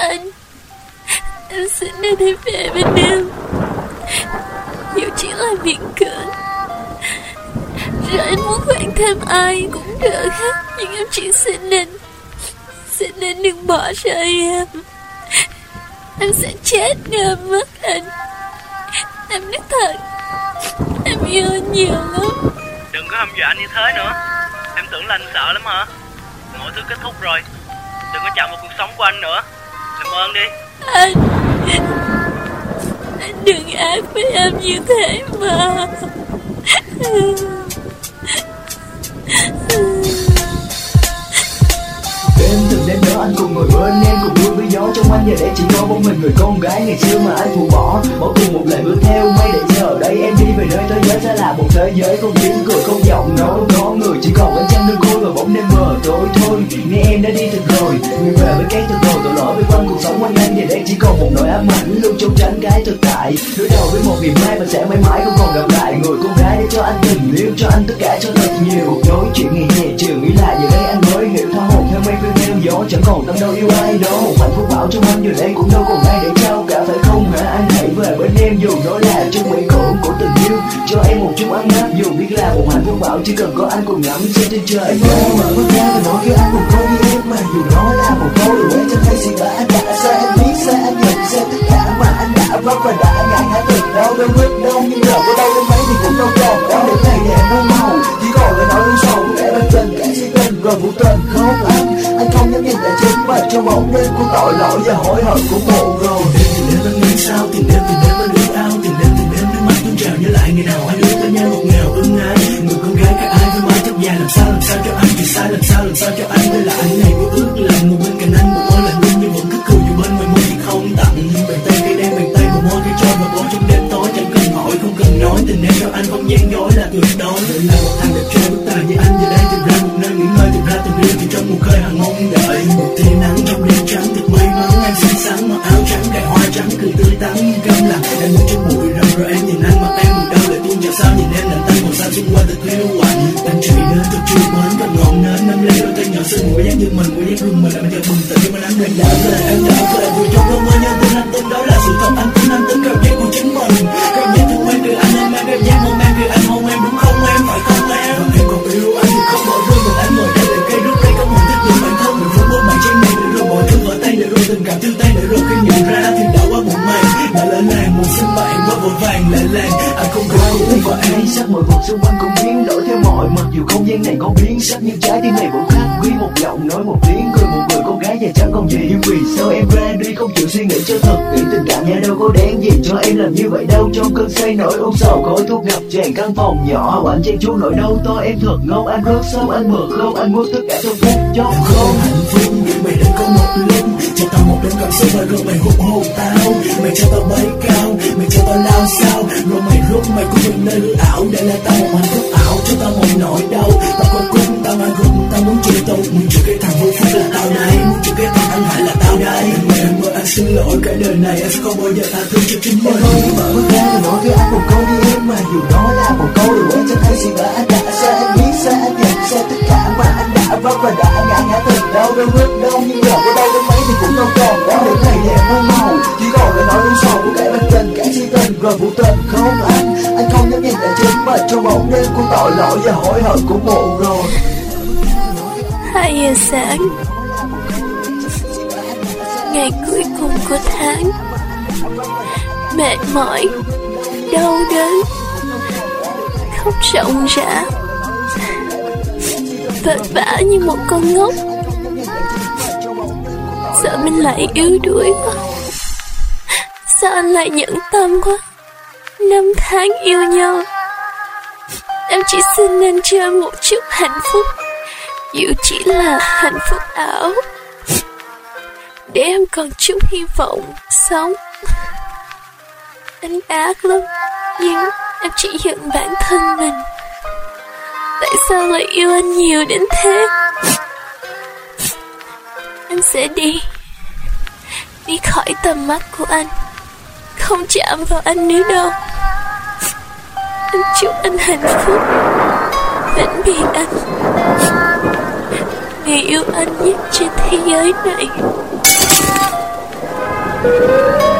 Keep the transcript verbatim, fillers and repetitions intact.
anh. Anh xin anh hãy về bên em, dù chỉ là miễn cưỡng. Rồi anh muốn quen thêm ai cũng được hết, nhưng em chỉ xin anh, xin anh đừng bỏ rơi em. Em sẽ chết nếu em mất anh. Em nói thật, em yêu anh nhiều lắm. Đừng có hăm dọa anh như thế nữa. Em tưởng là anh sợ lắm hả? Mọi thứ kết thúc rồi, đừng có chạm vào cuộc sống của anh nữa. Làm ơn đi. Anh Anh đừng ác với em như thế mà. Em từng đêm đó anh cùng ngồi bên em, cùng vui với gió trong anh. Giờ đây chỉ có một mình người con gái ngày xưa mà anh phụ bỏ. Bỏ cùng một lời bước theo mây để giờ đây em đi về nơi thế giới sẽ là một thế giới không tiếng cười, không giọng nói, không có người, chỉ còn ánh trăng đơn côi và bóng đêm mờ tối thôi. Nghe em đã đi thật rồi, người về với cái thật rồi, tội lỗi với quanh cuộc sống quanh anh. Giờ đây chỉ còn một nỗi ám ảnh luôn trốn tránh cái thực tại, đối đầu với một ngày mai mà sẽ mãi mãi không còn gặp lại. Người con gái để cho anh tình yêu, cho anh tất cả cho thật nhiều. Nói chuyện ngày nhẹ chiều nghĩ lại, giờ đây anh mới hiểu tha hồ theo mây phiêu theo gió, chẳng còn tâm đâu yêu ai đó. Một hạnh phúc bão trong anh giờ đây cũng đâu còn ai để trao cả, phải không hả? Anh hãy về bên em dù đó là trong mỹ khổ của tình yêu, cho em một chút ấm áp dù biết là một hạnh phúc bão chỉ cần có anh cùng ngắm trên trên trời. Em ơi mở mắt ra và nói với anh một câu đi em, mà dù đó là một câu điều em chẳng thấy gì cả. Anh đã sai, anh biết sai, anh nhận sai tất cả mà anh đã vấp và đã ngại ngã từng đau đâu biết đâu, nhưng giờ có đâu đến mấy thì cũng đâu còn đó. Đến ngày đẹp muôn màu chỉ còn là nói lưng sầu của kẻ bên tình, kẻ si tình rồi vô tình không anh. Anh không dám nhìn lại chính mình trong bóng đêm của tội lỗi và hối hận của muộn rồi. Tìm đêm anh nghĩ sao, tìm đêm tìm đêm anh ước ao, tìm đêm tìm đêm nước mắt tuôn trào nhớ lại ngày nào anh ước với nhau ngọt ngào ưng ái. Người con gái cái ai với mái tóc dài, làm sao làm sao cho anh vì sai, làm sao làm sao cho anh với lại anh này của ước là ngồi bên cạnh anh một môi lạnh lùng nhưng vẫn cứ cười dù bên ngoài môi thì không tặng. Bàn tay cây đen, bàn tay một môi cây trôi và bỏ trong đêm tối, chẳng cần hỏi không cần nói, tình em cho anh không gian dối là tuyệt đối. Đây là một thằng đẹp trai bất tài như anh giờ đây tìm ra một nơi nghỉ ngơi, tìm ra tình yêu thì trong một khơi hàng mong đợi. Một tia nắng trong đêm trắng thật may mắn, anh xinh xắn mặc áo trắng cài hoa trắng cười tươi tắn nhưng câm lặng. Em ngồi trong bụi rậm rồi em nhìn anh, mặt em buồn đau lại tuôn trào sao nhìn em lạnh tanh màu xanh xung quanh thật hiu quạnh. Anh chạy đến thật chưa mến và ngọn nến nắm lấy đôi tay nhỏ xinh của dáng như mình, của dáng rung mình lại bây giờ bừng tỉnh nhưng mà nắng đêm đã về. Em đã về vui trong cơn mơ nhân tình, anh tin đó là sự thật, anh tin anh tin cảm giác của chính mình. Cảm giác thương quen từ anh em em cảm giác hôn em vì anh hôn em đúng không em, phải không em? Và em còn yêu anh thì không bỏ rơi mình, anh ngồi đây để cây rút cây có một thích người bản thân mình, vốn bố mày trên này để rồi mọi thứ vỡ tay để rồi tình cảm tiêu tan để rồi khi nhận ra thì đã quá muộn màng. Đã lỡ làng một sinh bạn quá vội vàng lệ làng, anh không có cùng với em. Sắc mọi vật xung quanh cũng biến đổi theo mọi mặt, dù không gian này có biến sắc nhưng trái tim này vẫn khắc ghi một giọng nói một tiếng cười một người con gái và chẳng còn gì. Nhưng vì sao em ra đi không chịu suy nghĩ cho thật kỹ, tình cảm nhà đâu có đáng gì cho em làm như vậy đâu. Trong cơn say nỗi ôm sầu khói thuốc ngập tràn căn phòng nhỏ, anh chen chúc nỗi đau to em thật ngốc. Anh rất sớm anh mơ không, anh muốn tất cả trong phút chốc không hạnh phúc nhưng mày đang có một lúc cho tao một đêm cảm xúc và rồi mày hút hồn tao, mày cho tao bay cao, mày cho tao lao sao, rồi mày rút mày của mình nơi hư ảo để lại tao một hạnh phúc ảo cho tao một nỗi đau. Tao có cung tao ai rung tao muốn chịu tao muốn chịu cái thằng vô phúc là tao đây, muốn chịu cái thằng ăn hại là tao đây. Em ơi anh xin lỗi cả đời này em sẽ không bao giờ tha thứ cho chính mình. Em ơi mở mắt ra và nói với anh một câu đi em, mà dù đó là một câu điều em chẳng thấy gì cả. Anh đã sai, anh biết sai, anh nhận sai tất cả mà anh đã vấp và đã ngã ngã từng đau đâu biết đâu, nhưng giờ có đâu đến mấy thì cũng đâu còn đó. Đến ngày đẹp muôn màu chỉ còn là nói lưng sầu của kẻ bên tình, kẻ si tình rồi vô tình không anh. Anh không dám nhìn lại chính mình trong bóng đêm của tội lỗi và hối hận của muộn rồi. Hai giờ sáng, ngày cuối cùng của tháng, mệt mỏi, đau đớn, khóc ròng rã, vất vả như một con ngốc. Sợ mình lại yếu đuối quá, sao anh lại nhẫn tâm quá. Năm tháng yêu nhau, em chỉ xin anh cho em một chút hạnh phúc, dù chỉ là hạnh phúc ảo, để em còn chút hy vọng sống. Anh ác lắm, nhưng em chỉ giận bản thân mình. Tại sao lại yêu anh nhiều đến thế? Em sẽ đi, đi khỏi tầm mắt của anh, không chạm vào anh nữa đâu. Em chúc anh hạnh phúc vĩnh viễn anh, người yêu anh nhất trên thế giới này. Thank you.